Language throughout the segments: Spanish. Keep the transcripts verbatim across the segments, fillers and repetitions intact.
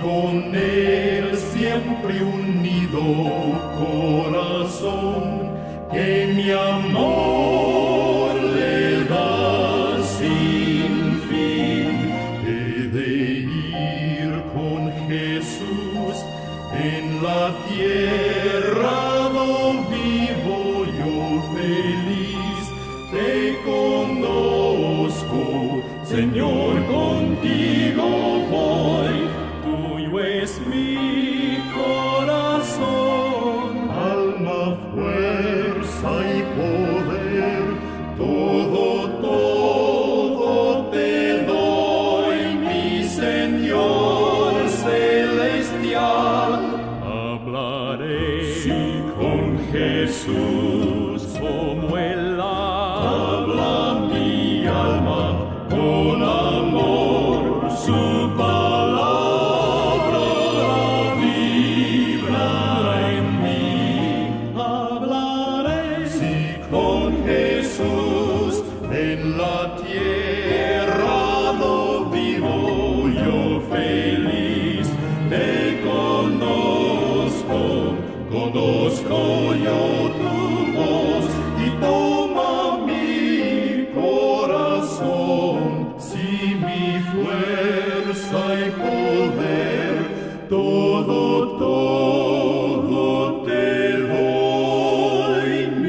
con él siempre unido corazón, que mi amor le da sin fin. He de ir con Jesús en la tierra do vivo yo feliz. Te conozco, Señor, contigo voy. Tuyo es mi corazón, alma, fuerza y poder. Todo, todo te doy, mi Señor celestial. Hablaré sí, con Jesús como el habla mi alma con amor, su palabra vibra en mí. Hablaré sí, con Jesús en la tierra do vivo yo feliz. Te conozco, conozco yo tu voz y toma mi corazón. Si mi fuerza y poder, todo, todo te doy,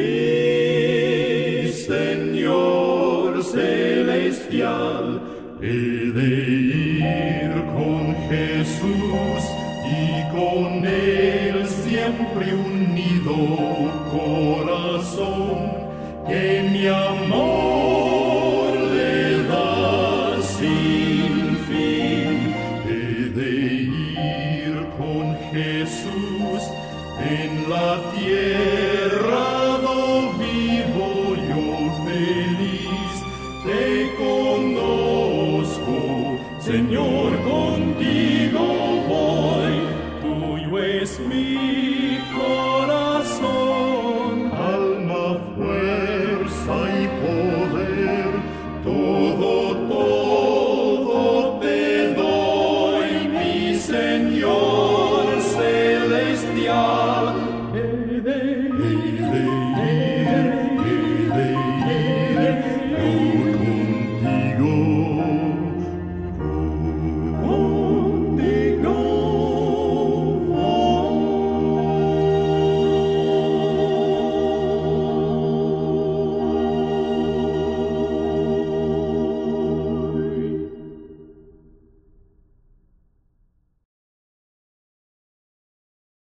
mi Señor celestial. He de ir con Jesús y con él siempre unido corazón, que mi amor le da sin fin. He de ir con Jesús en la tierra